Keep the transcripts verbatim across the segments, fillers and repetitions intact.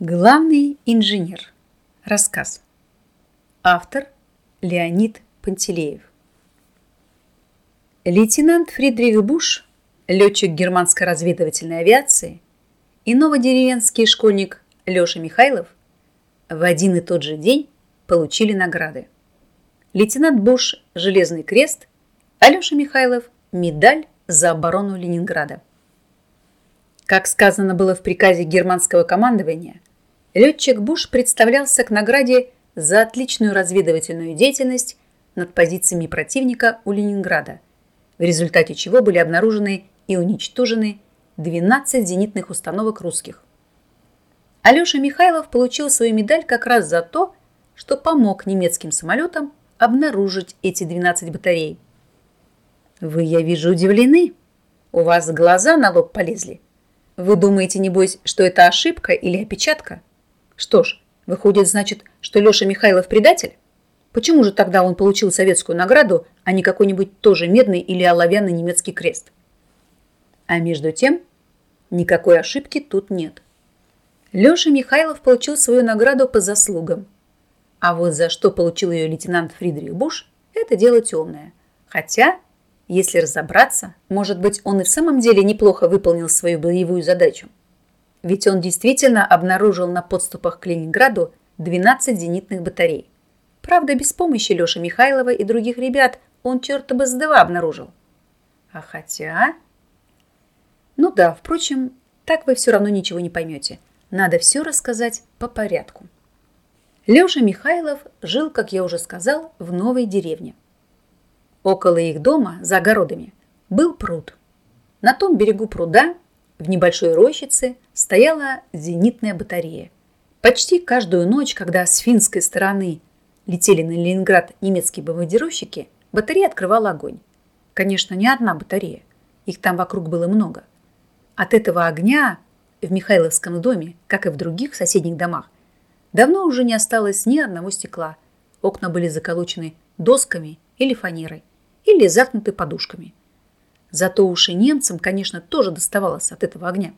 Главный инженер. Рассказ. Автор Леонид Пантелеев. Лейтенант Фридрих Буш, летчик германской разведывательной авиации, и новодеревенский школьник Леша Михайлов в один и тот же день получили награды. Лейтенант Буш – Железный крест, а Леша Михайлов – медаль за оборону Ленинграда. Как сказано было в приказе германского командования, летчик Буш представлялся к награде за отличную разведывательную деятельность над позициями противника у Ленинграда, в результате чего были обнаружены и уничтожены двенадцать зенитных установок русских. Алеша Михайлов получил свою медаль как раз за то, что помог немецким самолетам обнаружить эти двенадцать батарей. Вы, я вижу, удивлены. У вас глаза на лоб полезли. Вы думаете, небось, что это ошибка или опечатка? Что ж, выходит, значит, что Леша Михайлов предатель? Почему же тогда он получил советскую награду, а не какой-нибудь тоже медный или оловянный немецкий крест? А между тем, никакой ошибки тут нет. Леша Михайлов получил свою награду по заслугам. А вот за что получил ее лейтенант Фридрих Буш, это дело темное. Хотя, если разобраться, может быть, он и в самом деле неплохо выполнил свою боевую задачу. Ведь он действительно обнаружил на подступах к Ленинграду двенадцать зенитных батарей. Правда, без помощи Леши Михайлова и других ребят он черта бы с два обнаружил. А хотя... Ну да, впрочем, так вы все равно ничего не поймете. Надо все рассказать по порядку. Леша Михайлов жил, как я уже сказал, в новой деревне. Около их дома, за огородами, был пруд. На том берегу пруда, в небольшой рощице, стояла зенитная батарея. Почти каждую ночь, когда с финской стороны летели на Ленинград немецкие бомбардировщики, батарея открывала огонь. Конечно, не одна батарея, их там вокруг было много. От этого огня в Михайловском доме, как и в других соседних домах, давно уже не осталось ни одного стекла. Окна были заколочены досками или фанерой, или заткнуты подушками. Зато уж и немцам, конечно, тоже доставалось от этого огня.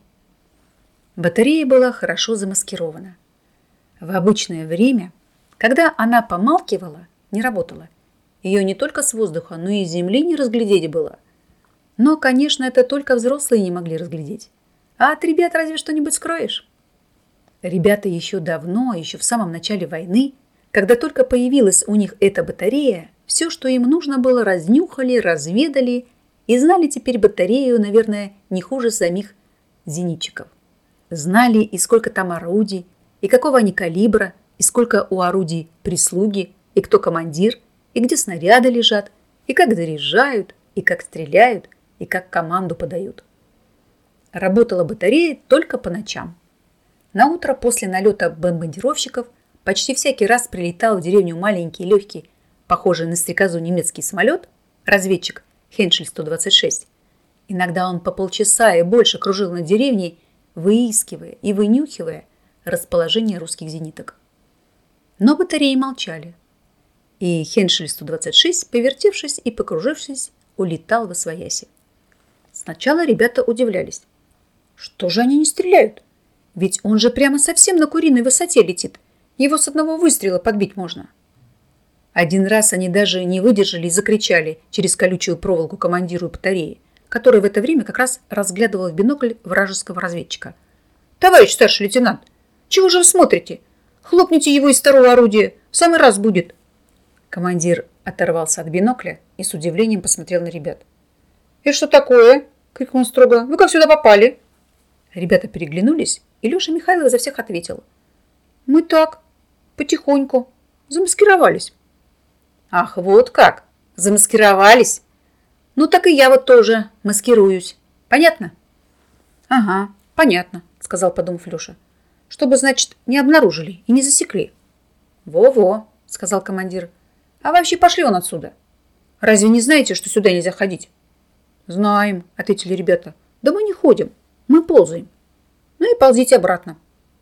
Батарея была хорошо замаскирована. В обычное время, когда она помалкивала, не работала, ее не только с воздуха, но и с земли не разглядеть было. Но, конечно, это только взрослые не могли разглядеть. А от ребят разве что-нибудь скроешь? Ребята еще давно, еще в самом начале войны, когда только появилась у них эта батарея, все, что им нужно было, разнюхали, разведали и знали теперь батарею, наверное, не хуже самих зенитчиков. Знали, и сколько там орудий, и какого они калибра, и сколько у орудий прислуги, и кто командир, и где снаряды лежат, и как заряжают, и как стреляют, и как команду подают. Работала батарея только по ночам. На утро после налета бомбардировщиков почти всякий раз прилетал в деревню маленький, легкий, похожий на стрекозу немецкий самолет, разведчик Хеншель сто двадцать шесть. Иногда он по полчаса и больше кружил над деревней, выискивая и вынюхивая расположение русских зениток. Но батареи молчали. И Хеншель сто двадцать шесть, повертевшись и покружившись, улетал восвояси. Сначала ребята удивлялись. Что же они не стреляют? Ведь он же прямо совсем на куриной высоте летит. Его с одного выстрела подбить можно. Один раз они даже не выдержали и закричали через колючую проволоку командиру батареи, который в это время как раз разглядывал в бинокль вражеского разведчика. «Товарищ старший лейтенант, чего же вы смотрите? Хлопните его из второго орудия, в самый раз будет!» Командир оторвался от бинокля и с удивлением посмотрел на ребят. «И что такое?» — крикнул он строго. «Вы как сюда попали?» Ребята переглянулись, и Леша Михайлов за всех ответил. «Мы так, потихоньку, замаскировались». «Ах, вот как! Замаскировались? Ну так и я вот тоже маскируюсь. Понятно?» «Ага, понятно», — сказал, подумав Леша. «Чтобы, значит, не обнаружили и не засекли». «Во-во», — сказал командир. «А вообще пошли вон отсюда. Разве не знаете, что сюда нельзя ходить?» «Знаем», — ответили ребята. «Да мы не ходим, мы ползаем». «Ну и ползите обратно».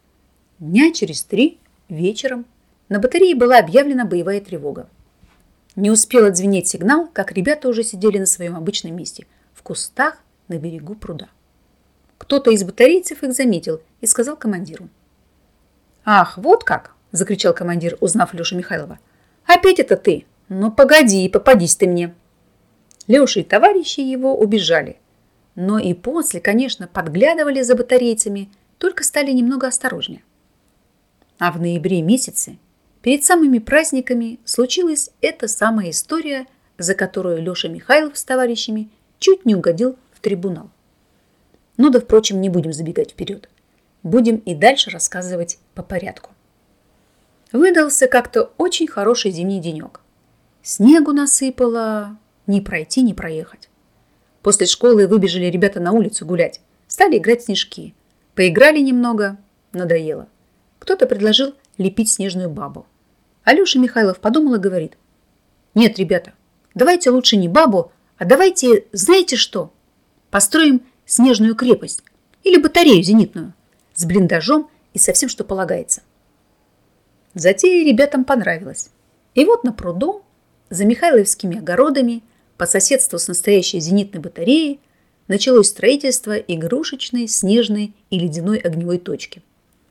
Дня через три вечером на батарее была объявлена боевая тревога. Не успел отзвенеть сигнал, как ребята уже сидели на своем обычном месте, в кустах на берегу пруда. Кто-то из батарейцев их заметил и сказал командиру. Ах, вот как, закричал командир, узнав Лешу Михайлова. Опять это ты? Ну погоди, попадись ты мне. Леша и товарищи его убежали. Но и после, конечно, подглядывали за батарейцами, только стали немного осторожнее. А в ноябре месяце, перед самыми праздниками, случилась эта самая история, за которую Леша Михайлов с товарищами чуть не угодил в трибунал. Ну да, впрочем, не будем забегать вперед. Будем и дальше рассказывать по порядку. Выдался как-то очень хороший зимний денек. Снегу насыпало, не пройти, не проехать. После школы выбежали ребята на улицу гулять, стали играть в снежки. Поиграли немного, надоело. Кто-то предложил лепить снежную бабу. Алеша Михайлов подумал и говорит: нет, ребята, давайте лучше не бабу, а давайте, знаете что, построим снежную крепость или батарею зенитную с блиндажом и со всем, что полагается. Затея ребятам понравилась. И вот на пруду, за Михайловскими огородами, по соседству с настоящей зенитной батареей, началось строительство игрушечной, снежной и ледяной огневой точки.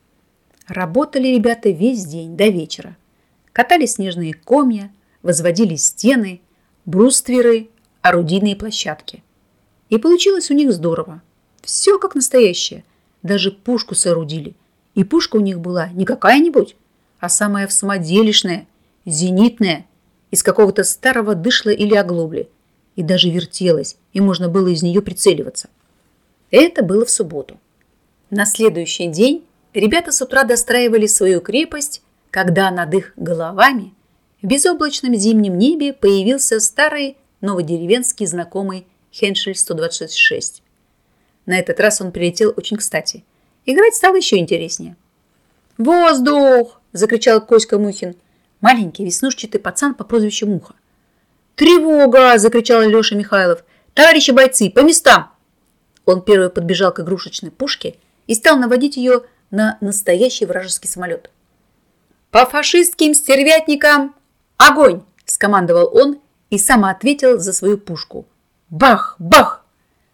Работали ребята весь день до вечера. Катали снежные комья, возводили стены, брустверы, орудийные площадки. И получилось у них здорово. Все как настоящее. Даже пушку соорудили. И пушка у них была не какая-нибудь, а самая самоделишная, зенитная, из какого-то старого дышла или оглобли. И даже вертелась, и можно было из нее прицеливаться. Это было в субботу. На следующий день ребята с утра достраивали свою крепость, когда над их головами в безоблачном зимнем небе появился старый новодеревенский знакомый Хеншель сто двадцать шесть. На этот раз он прилетел очень кстати. Играть стало еще интереснее. «Воздух!» – закричал Коська Мухин, маленький веснушчатый пацан по прозвищу Муха. «Тревога!» – закричал Леша Михайлов. «Товарищи бойцы, по местам!» Он первый подбежал к игрушечной пушке и стал наводить ее на настоящий вражеский самолет. «По фашистским стервятникам огонь!» – скомандовал он и сам ответил за свою пушку. «Бах! Бах!»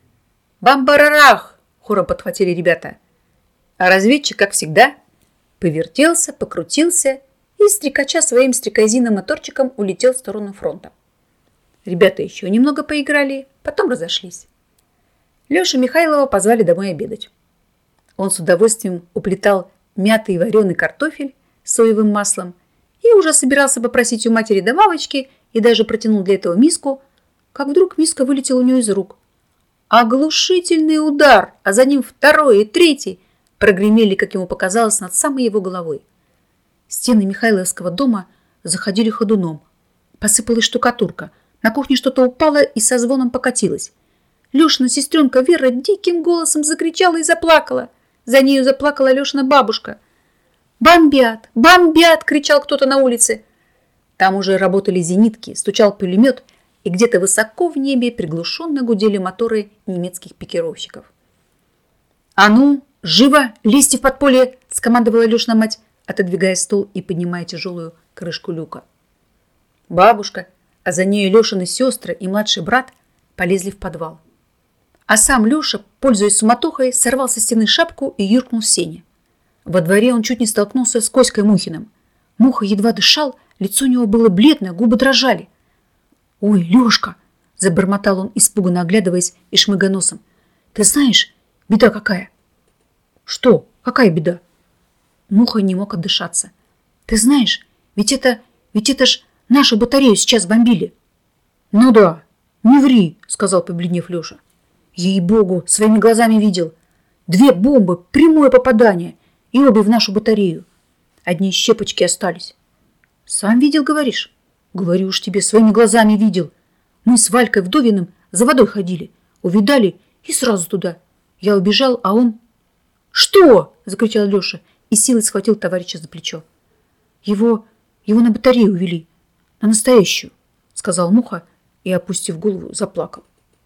«Бам-барарах!» – хором подхватили ребята. А разведчик, как всегда, повертелся, покрутился и, стрекача своим стрекозиным моторчиком, улетел в сторону фронта. Ребята еще немного поиграли, потом разошлись. Лешу Михайлова позвали домой обедать. Он с удовольствием уплетал мятый вареный картофель с соевым маслом и уже собирался попросить у матери добавочки и даже протянул для этого миску, как вдруг миска вылетела у него из рук. Оглушительный удар, а за ним второй и третий прогремели, как ему показалось, над самой его головой. Стены Михайловского дома заходили ходуном. Посыпалась штукатурка. На кухне что-то упало и со звоном покатилось. Лешина сестренка Вера диким голосом закричала и заплакала. За нею заплакала Лешина бабушка. «Бомбят! Бомбят!» – кричал кто-то на улице. Там уже работали зенитки, стучал пулемет, и где-то высоко в небе приглушенно гудели моторы немецких пикировщиков. «А ну, живо, лезьте в подполье!» – скомандовала Лешина мать, отодвигая стол и поднимая тяжелую крышку люка. Бабушка, а за нею Лешины сестры и младший брат полезли в подвал. А сам Леша, пользуясь суматохой, сорвал со стены шапку и юркнул в сене. Во дворе он чуть не столкнулся с Коськой Мухиным. Муха едва дышал, лицо у него было бледное, губы дрожали. «Ой, Лешка!» – забормотал он, испуганно оглядываясь и шмыгая носом. «Ты знаешь, беда какая?» «Что? Какая беда?» Муха не мог отдышаться. «Ты знаешь, ведь это, ведь это ж нашу батарею сейчас бомбили». «Ну да, не ври», – сказал, побледнев Леша. «Ей-богу, своими глазами видел. Две бомбы, прямое попадание, и обе в нашу батарею. Одни щепочки остались». «Сам видел, говоришь?» «Говорю уж тебе, своими глазами видел. Мы с Валькой Вдовиным за водой ходили, увидали и сразу туда. Я убежал, а он...» «Что?» – закричал Леша и силой схватил товарища за плечо. «Его, его на батарею увели, на настоящую», – сказал Муха и, опустив голову, заплакал.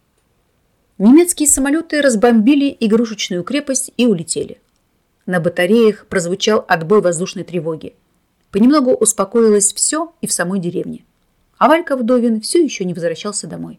Немецкие самолеты разбомбили игрушечную крепость и улетели. На батареях прозвучал отбой воздушной тревоги. Понемногу успокоилось все и в самой деревне. А Валька Вдовин все еще не возвращался домой.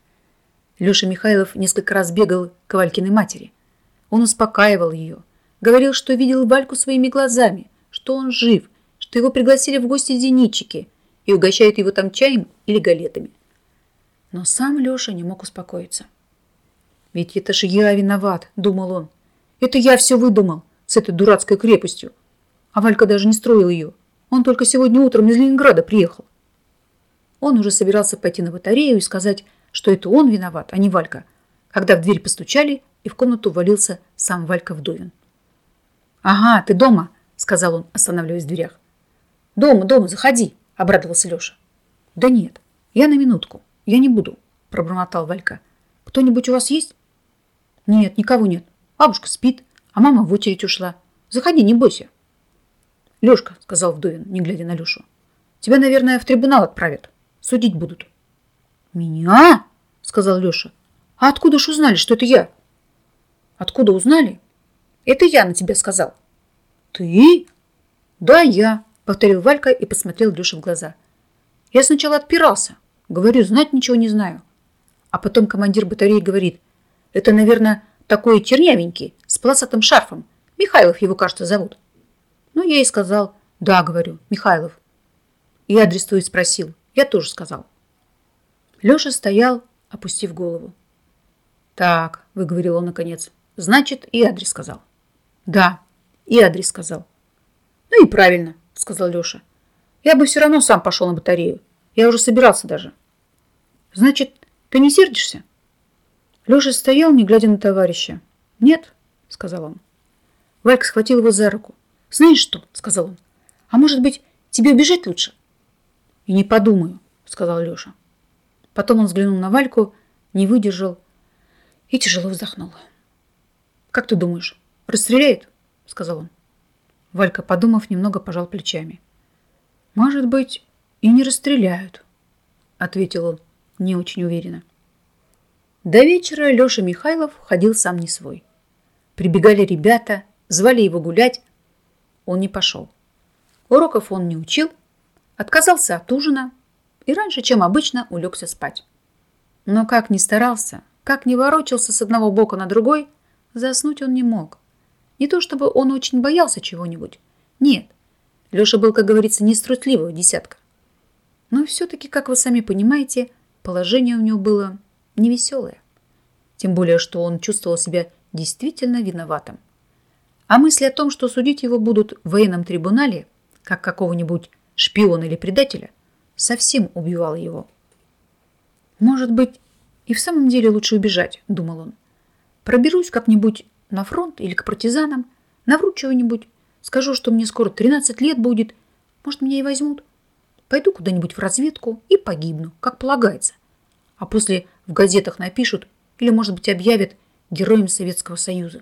Леша Михайлов несколько раз бегал к Валькиной матери. Он успокаивал ее, говорил, что видел Вальку своими глазами, что что он жив, что его пригласили в гости зенитчики и угощают его там чаем или галетами. Но сам Леша не мог успокоиться. «Ведь это же я виноват», — думал он. «Это я все выдумал с этой дурацкой крепостью. А Валька даже не строил ее. Он только сегодня утром из Ленинграда приехал». Он уже собирался пойти на батарею и сказать, что это он виноват, а не Валька, когда в дверь постучали, и в комнату ввалился сам Валька Вдовин. «Ага, ты дома?» — сказал он, останавливаясь в дверях. «Дома, дома, заходи», — обрадовался Леша. «Да нет, я на минутку, я не буду», — пробормотал Валька. «Кто-нибудь у вас есть?» «Нет, никого нет. Бабушка спит, а мама в очередь ушла. Заходи, не бойся». «Лешка», — сказал Вдовин, не глядя на Лешу, — «тебя, наверное, в трибунал отправят. Судить будут». «Меня?» — сказал Леша. «А откуда ж узнали, что это я?» «Откуда узнали? Это я на тебя сказал». «Ты?» «Да, я», — повторил Валька и посмотрел Леше в глаза. «Я сначала отпирался. Говорю, знать ничего не знаю. А потом командир батареи говорит, это, наверное, такой чернявенький, с полосатым шарфом. Михайлов его, кажется, зовут». Ну, я и сказал, да, говорю, Михайлов. И адрес твой спросил. Я тоже сказал. Леша стоял, опустив голову. «Так», — выговорил он наконец, — «значит, и адрес сказал». «Да, и адрес сказал». «Ну и правильно», — сказал Леша. «Я бы все равно сам пошел на батарею. Я уже собирался даже». «Значит, ты не сердишься?» Леша стоял, не глядя на товарища. «Нет», — сказал он. Валька схватил его за руку. «Знаешь что?» — сказал он. «А может быть, тебе убежать лучше?» «И не подумаю», — сказал Леша. Потом он взглянул на Вальку, не выдержал и тяжело вздохнул. «Как ты думаешь, расстреляет?» — сказал он. Валька, подумав, немного пожал плечами. «Может быть, и не расстреляют», — ответил он не очень уверенно. До вечера Леша Михайлов ходил сам не свой. Прибегали ребята, звали его гулять. Он не пошел. Уроков он не учил, отказался от ужина и раньше, чем обычно, улегся спать. Но как ни старался, как ни ворочался с одного бока на другой, заснуть он не мог. Не то чтобы он очень боялся чего-нибудь. Нет, Леша был, как говорится, не из трусливого десятка. Но все-таки, как вы сами понимаете, положение у него было невеселое. Тем более, что он чувствовал себя действительно виноватым. А мысль о том, что судить его будут в военном трибунале, как какого-нибудь шпиона или предателя, совсем убивала его. «Может быть, и в самом деле лучше убежать», — думал он. «Проберусь как-нибудь на фронт или к партизанам, навру чего-нибудь, скажу, что мне скоро тринадцать лет будет, может, меня и возьмут. Пойду куда-нибудь в разведку и погибну, как полагается. А после в газетах напишут или, может быть, объявят героем Советского Союза».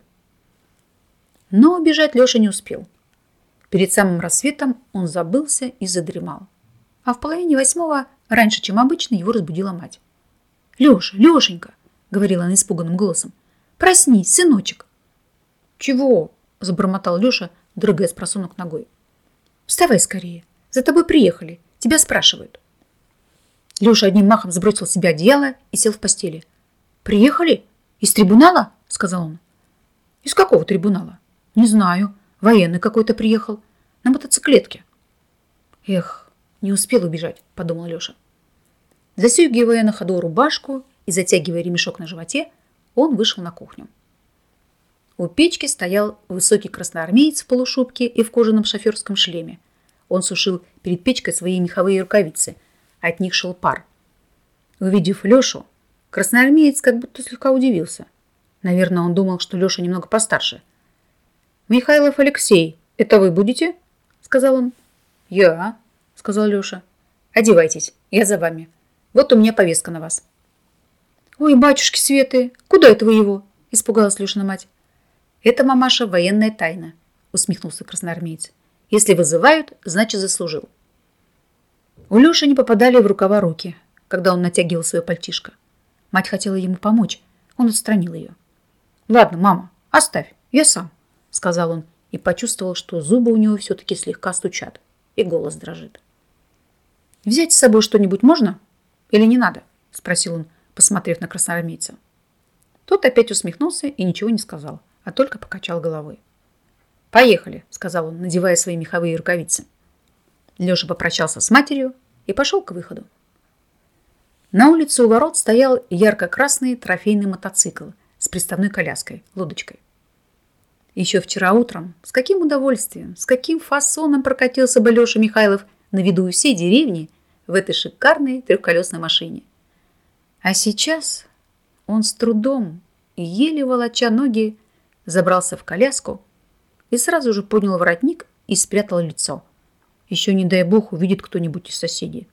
Но убежать Леша не успел. Перед самым рассветом он забылся и задремал. А в половине восьмого, раньше, чем обычно, его разбудила мать. «Леша, Лешенька!» — говорила она испуганным голосом. «Проснись, сыночек!» «Чего?» — забормотал Леша, дрыгая с просунок ногой. «Вставай скорее! За тобой приехали! Тебя спрашивают!» Леша одним махом сбросил с себя одеяло и сел в постели. «Приехали? Из трибунала?» — сказал он. «Из какого трибунала?» «Не знаю. Военный какой-то приехал. На мотоциклетке». «Эх, не успел убежать», — подумал Леша. Застегивая на ходу рубашку и затягивая ремешок на животе, он вышел на кухню. У печки стоял высокий красноармеец в полушубке и в кожаном шоферском шлеме. Он сушил перед печкой свои меховые рукавицы, а от них шел пар. Увидев Лешу, красноармеец как будто слегка удивился. Наверное, он думал, что Леша немного постарше. «Михайлов Алексей, это вы будете?» — сказал он. «Я», — сказал Леша. «Одевайтесь, я за вами. Вот у меня повестка на вас». «Ой, батюшки Светы, куда это вы его?» — испугалась Лешина мать. «Это, мамаша, военная тайна», — усмехнулся красноармеец. «Если вызывают, значит, заслужил». У Леши не попадали в рукава руки, когда он натягивал свое пальтишко. Мать хотела ему помочь, он отстранил ее. «Ладно, мама, оставь, я сам», — сказал он и почувствовал, что зубы у него все-таки слегка стучат и голос дрожит. «Взять с собой что-нибудь можно или не надо?» — спросил он, посмотрев на красноармейца. Тот опять усмехнулся и ничего не сказал, а только покачал головой. «Поехали», – сказал он, надевая свои меховые рукавицы. Леша попрощался с матерью и пошел к выходу. На улице у ворот стоял ярко-красный трофейный мотоцикл с приставной коляской, лодочкой. Еще вчера утром с каким удовольствием, с каким фасоном прокатился бы Леша Михайлов на виду у всей деревни в этой шикарной трехколесной машине. А сейчас он с трудом и еле волоча ноги забрался в коляску и сразу же поднял воротник и спрятал лицо. Еще, не дай бог, увидит кто-нибудь из соседей.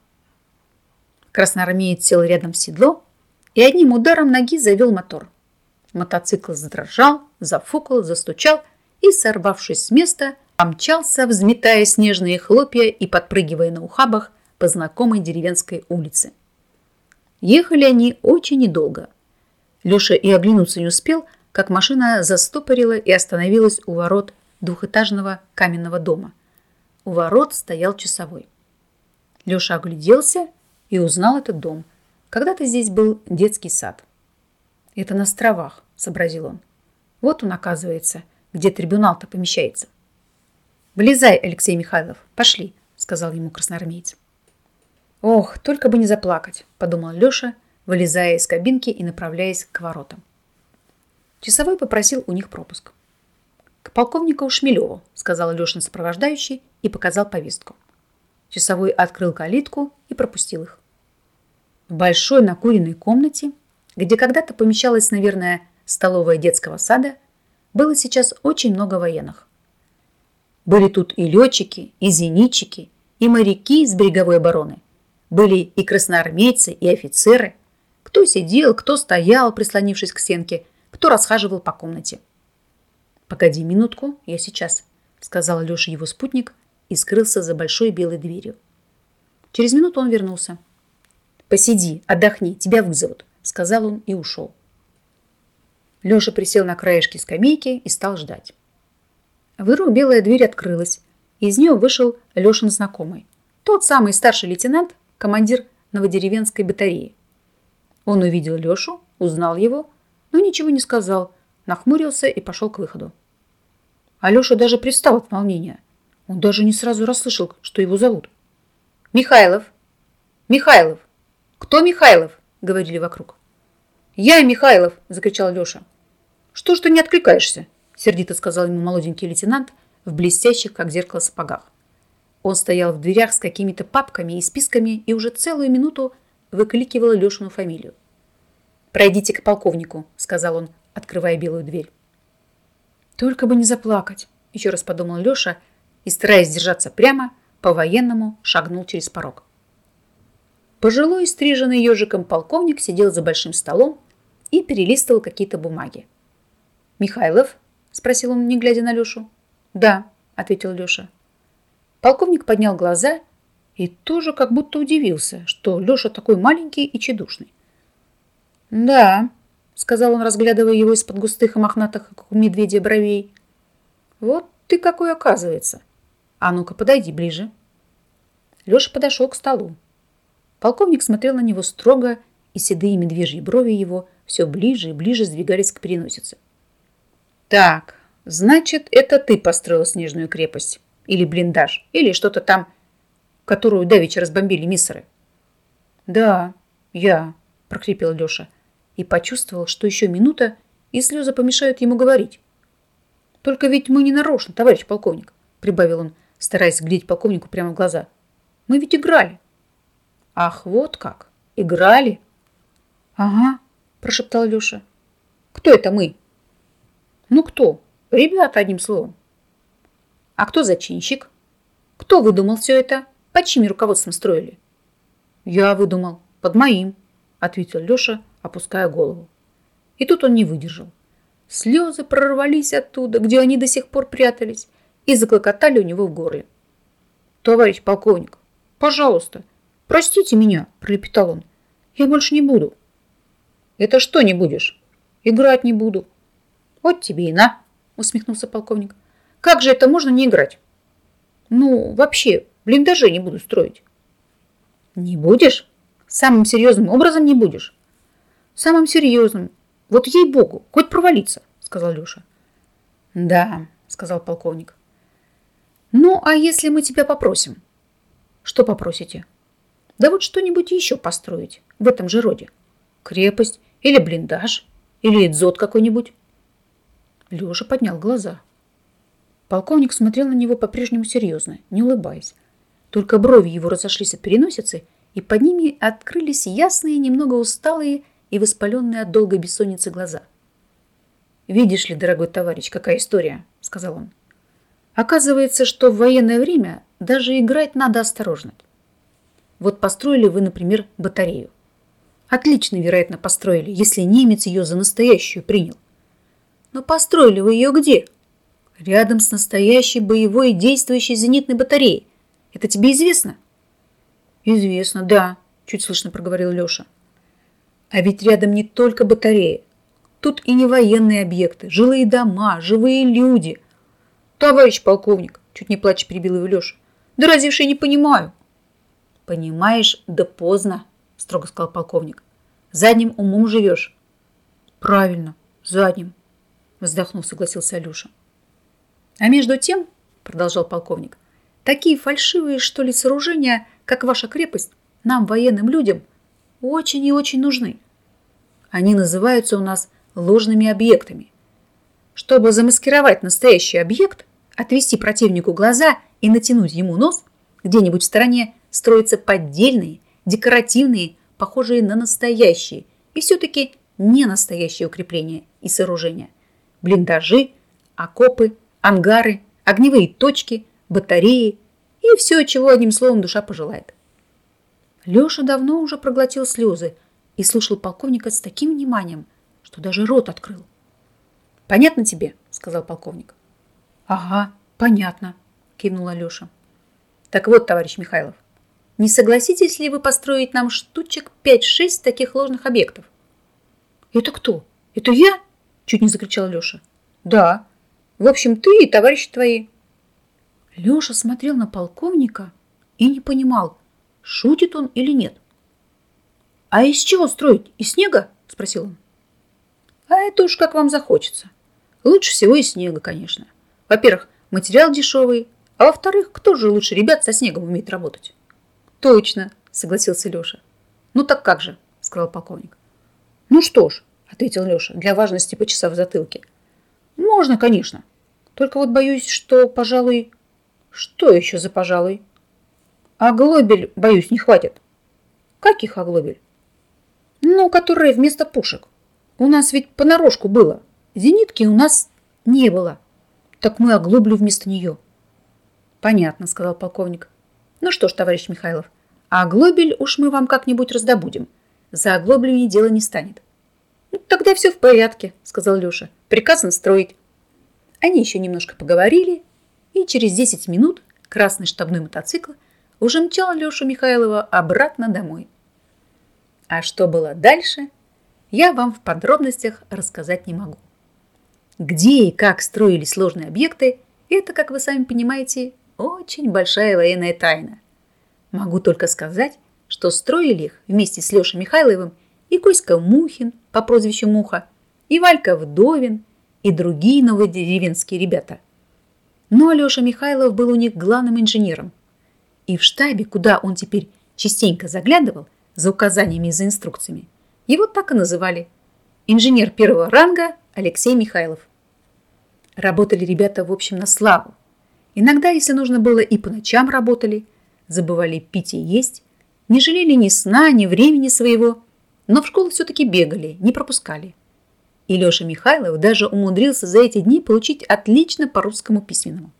Красноармеец сел рядом в седло и одним ударом ноги завел мотор. Мотоцикл задрожал, зафукал, застучал и, сорвавшись с места, помчался, взметая снежные хлопья и подпрыгивая на ухабах по знакомой деревенской улице. Ехали они очень недолго. Леша и оглянуться не успел, как машина застопорила и остановилась у ворот двухэтажного каменного дома. У ворот стоял часовой. Леша огляделся и узнал этот дом. Когда-то здесь был детский сад. «Это на островах», — сообразил он. «Вот он, оказывается, где трибунал-то помещается». «Вылезай, Алексей Михайлов, пошли», — сказал ему красноармеец. «Ох, только бы не заплакать», — подумал Леша, вылезая из кабинки и направляясь к воротам. Часовой попросил у них пропуск. «К полковнику Шмелеву», — сказал Лешин сопровождающий и показал повестку. Часовой открыл калитку и пропустил их. В большой накуренной комнате, где когда-то помещалась, наверное, столовая детского сада, было сейчас очень много военных. Были тут и летчики, и зенитчики, и моряки из береговой обороны. Были и красноармейцы, и офицеры. Кто сидел, кто стоял, прислонившись к стенке, кто расхаживал по комнате. «Погоди минутку, я сейчас», — сказал Леша его спутник и скрылся за большой белой дверью. Через минуту он вернулся. «Посиди, отдохни, тебя вызовут», — сказал он и ушел. Леша присел на краешке скамейки и стал ждать. Вдруг белая дверь открылась, и из нее вышел Лешин знакомый. Тот самый старший лейтенант, командир новодеревенской батареи. Он увидел Лешу, узнал его, но ничего не сказал, нахмурился и пошел к выходу. А Леша даже привстал от волнения. Он даже не сразу расслышал, что его зовут. «Михайлов! Михайлов! Кто Михайлов?» — говорили вокруг. «Я Михайлов!» — закричал Леша. «Что ж ты не откликаешься?» — сердито сказал ему молоденький лейтенант в блестящих, как зеркало, сапогах. Он стоял в дверях с какими-то папками и списками и уже целую минуту выкликивал Лешину фамилию. «Пройдите к полковнику», — сказал он, открывая белую дверь. «Только бы не заплакать», — еще раз подумал Леша и, стараясь держаться прямо, по-военному шагнул через порог. Пожилой, стриженный ежиком полковник сидел за большим столом и перелистывал какие-то бумаги. «Михайлов?» — спросил он, не глядя на Лешу. «Да», — ответил Леша. Полковник поднял глаза и тоже как будто удивился, что Леша такой маленький и тщедушный. «Да», — сказал он, разглядывая его из-под густых и мохнатых, как у медведя, бровей. «Вот ты какой, оказывается. А ну-ка, подойди ближе». Леша подошел к столу. Полковник смотрел на него строго, и седые медвежьи брови его все ближе и ближе сдвигались к переносице. «Так, значит, это ты построил снежную крепость, или блиндаж, или что-то там, которую давеча разбомбили миссеры?» «Да, я», — прохрипел Леша и почувствовал, что еще минута, и слезы помешают ему говорить. «Только ведь мы не нарочно, товарищ полковник», — прибавил он, стараясь глядеть полковнику прямо в глаза. «Мы ведь играли». «Ах, вот как! Играли?» «Ага», – прошептал Леша. «Кто это мы?» «Ну кто? Ребята, одним словом». «А кто зачинщик? Кто выдумал все это? Под чьим руководством строили?» «Я выдумал. Под моим», – ответил Леша, опуская голову. И тут он не выдержал. Слезы прорвались оттуда, где они до сих пор прятались, и заклокотали у него в горле. «Товарищ полковник, пожалуйста, простите меня», – пролепетал он. «Я больше не буду». «Это что не будешь?» «Играть не буду». «Вот тебе и на», – усмехнулся полковник. «Как же это можно не играть?» «Ну, вообще, блиндажи не буду строить». «Не будешь? Самым серьезным образом не будешь?» «Самым серьезным. Вот ей-богу, хоть провалиться», – сказал Леша. «Да, сказал полковник. Ну, а если мы тебя попросим? Что попросите? Да вот что-нибудь еще построить в этом же роде. Крепость или блиндаж, или дзот какой-нибудь. Леша поднял глаза. Полковник смотрел на него по-прежнему серьезно, не улыбаясь. Только брови его разошлись от переносицы, и под ними открылись ясные, немного усталые и воспаленные от долгой бессонницы глаза. «Видишь ли, дорогой товарищ, какая история», — сказал он. «Оказывается, что в военное время даже играть надо осторожно. Вот построили вы, например, батарею. Отлично, вероятно, построили, если немец ее за настоящую принял. Но построили вы ее где? Рядом с настоящей боевой действующей зенитной батареей. Это тебе известно?» «Известно, да», — чуть слышно проговорил Леша. «А ведь рядом не только батареи. Тут и не военные объекты, жилые дома, живые люди». «Товарищ полковник», — чуть не плача перебил его Леша, «да разве ж я не понимаю?» «Понимаешь, да поздно», — строго сказал полковник. «Задним умом живешь». «Правильно, задним», — вздохнув, согласился Алеша. «А между тем, — продолжал полковник, — такие фальшивые, что ли, сооружения, как ваша крепость, нам, военным людям, очень и очень нужны. Они называются у нас ложными объектами. Чтобы замаскировать настоящий объект, отвести противнику глаза и натянуть ему нос, где-нибудь в стороне строятся поддельные, декоративные, похожие на настоящие и все-таки не настоящие укрепления и сооружения. Блиндажи, окопы, ангары, огневые точки, батареи и все, чего одним словом душа пожелает». Леша давно уже проглотил слезы и слушал полковника с таким вниманием, что даже рот открыл. «Понятно тебе?» — сказал полковник. «Ага, понятно», — кивнула Леша. «Так вот, товарищ Михайлов, не согласитесь ли вы построить нам штучек пять-шесть таких ложных объектов?» «Это кто? Это я?» — чуть не закричал Леша. «Да. В общем, ты и товарищи твои». Леша смотрел на полковника и не понимал, шутит он или нет. «А из чего строить? Из снега?» – спросил он. «А это уж как вам захочется. Лучше всего из снега, конечно. Во-первых, материал дешевый, а во-вторых, кто же лучше ребят со снегом умеет работать?» «Точно», – согласился Леша. «Ну так как же?» – сказал полковник. «Ну что ж», – ответил Леша, для важности почесав в затылке. «Можно, конечно. Только вот боюсь, что, пожалуй...» «Что еще за пожалуй?» «Оглобель, боюсь, не хватит». «Каких оглобель?» «Ну, которые вместо пушек. У нас ведь понарошку было. Зенитки у нас не было. Так мы оглоблю вместо нее». «Понятно», — сказал полковник. «Ну что ж, товарищ Михайлов, а оглобель уж мы вам как-нибудь раздобудем. За оглоблями дело не станет». «Ну, тогда все в порядке», — сказал Леша. «Приказано строить». Они еще немножко поговорили, и через десять минут красный штабной мотоцикл уже мчал Лешу Михайлова обратно домой. А что было дальше, я вам в подробностях рассказать не могу. Где и как строились сложные объекты, это, как вы сами понимаете, очень большая военная тайна. Могу только сказать, что строили их вместе с Лешей Михайловым и Коська Мухин по прозвищу Муха, и Валька Вдовин, и другие новодеревенские ребята. Но Леша Михайлов был у них главным инженером. И в штабе, куда он теперь частенько заглядывал за указаниями и за инструкциями, его так и называли. Инженер первого ранга Алексей Михайлов. Работали ребята, в общем, на славу. Иногда, если нужно было, и по ночам работали, забывали пить и есть, не жалели ни сна, ни времени своего, но в школу все-таки бегали, не пропускали. И Леша Михайлов даже умудрился за эти дни получить отлично по русскому письменному.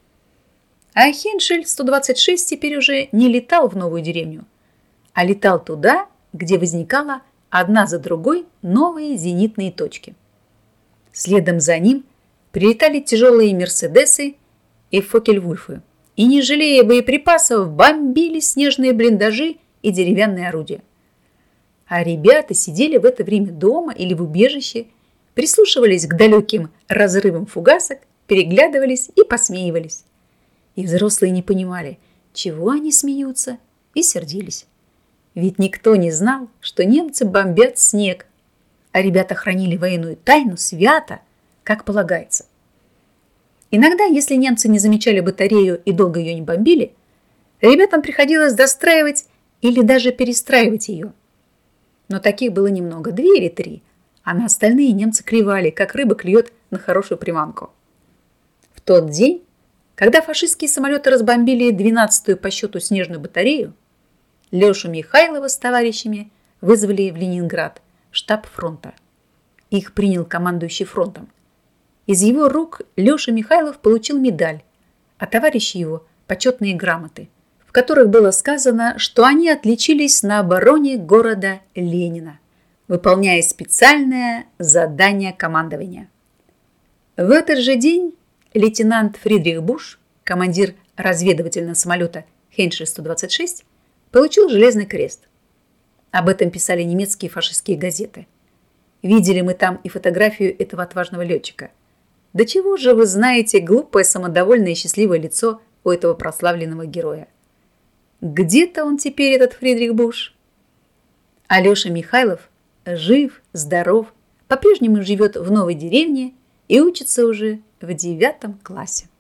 А Хеншель сто двадцать шесть теперь уже не летал в новую деревню, а летал туда, где возникала одна за другой новые зенитные точки. Следом за ним прилетали тяжелые мерседесы и фокель-вульфы, и, не жалея боеприпасов, бомбили снежные блиндажи и деревянные орудия. А ребята сидели в это время дома или в убежище, прислушивались к далеким разрывам фугасок, переглядывались и посмеивались. И взрослые не понимали, чего они смеются, и сердились. Ведь никто не знал, что немцы бомбят снег, а ребята хранили военную тайну свято, как полагается. Иногда, если немцы не замечали батарею и долго ее не бомбили, ребятам приходилось достраивать или даже перестраивать ее. Но таких было немного, две или три, а на остальные немцы клевали, как рыба клюет на хорошую приманку. В тот день, когда фашистские самолеты разбомбили двенадцатую по счету снежную батарею, Лешу Михайлова с товарищами вызвали в Ленинград, в штаб фронта. Их принял командующий фронтом. Из его рук Леша Михайлов получил медаль, а товарищи его – почетные грамоты, в которых было сказано, что они отличились на обороне города Ленина, выполняя специальное задание командования. В этот же день лейтенант Фридрих Буш, командир разведывательного самолета Хеншель сто двадцать шесть, получил Железный крест. Об этом писали немецкие фашистские газеты. Видели мы там и фотографию этого отважного летчика. До чего же вы знаете глупое, самодовольное и счастливое лицо у этого прославленного героя? Где-то он теперь, этот Фридрих Буш. А Леша Михайлов жив, здоров, по-прежнему живет в новой деревне и учится уже в девятом классе.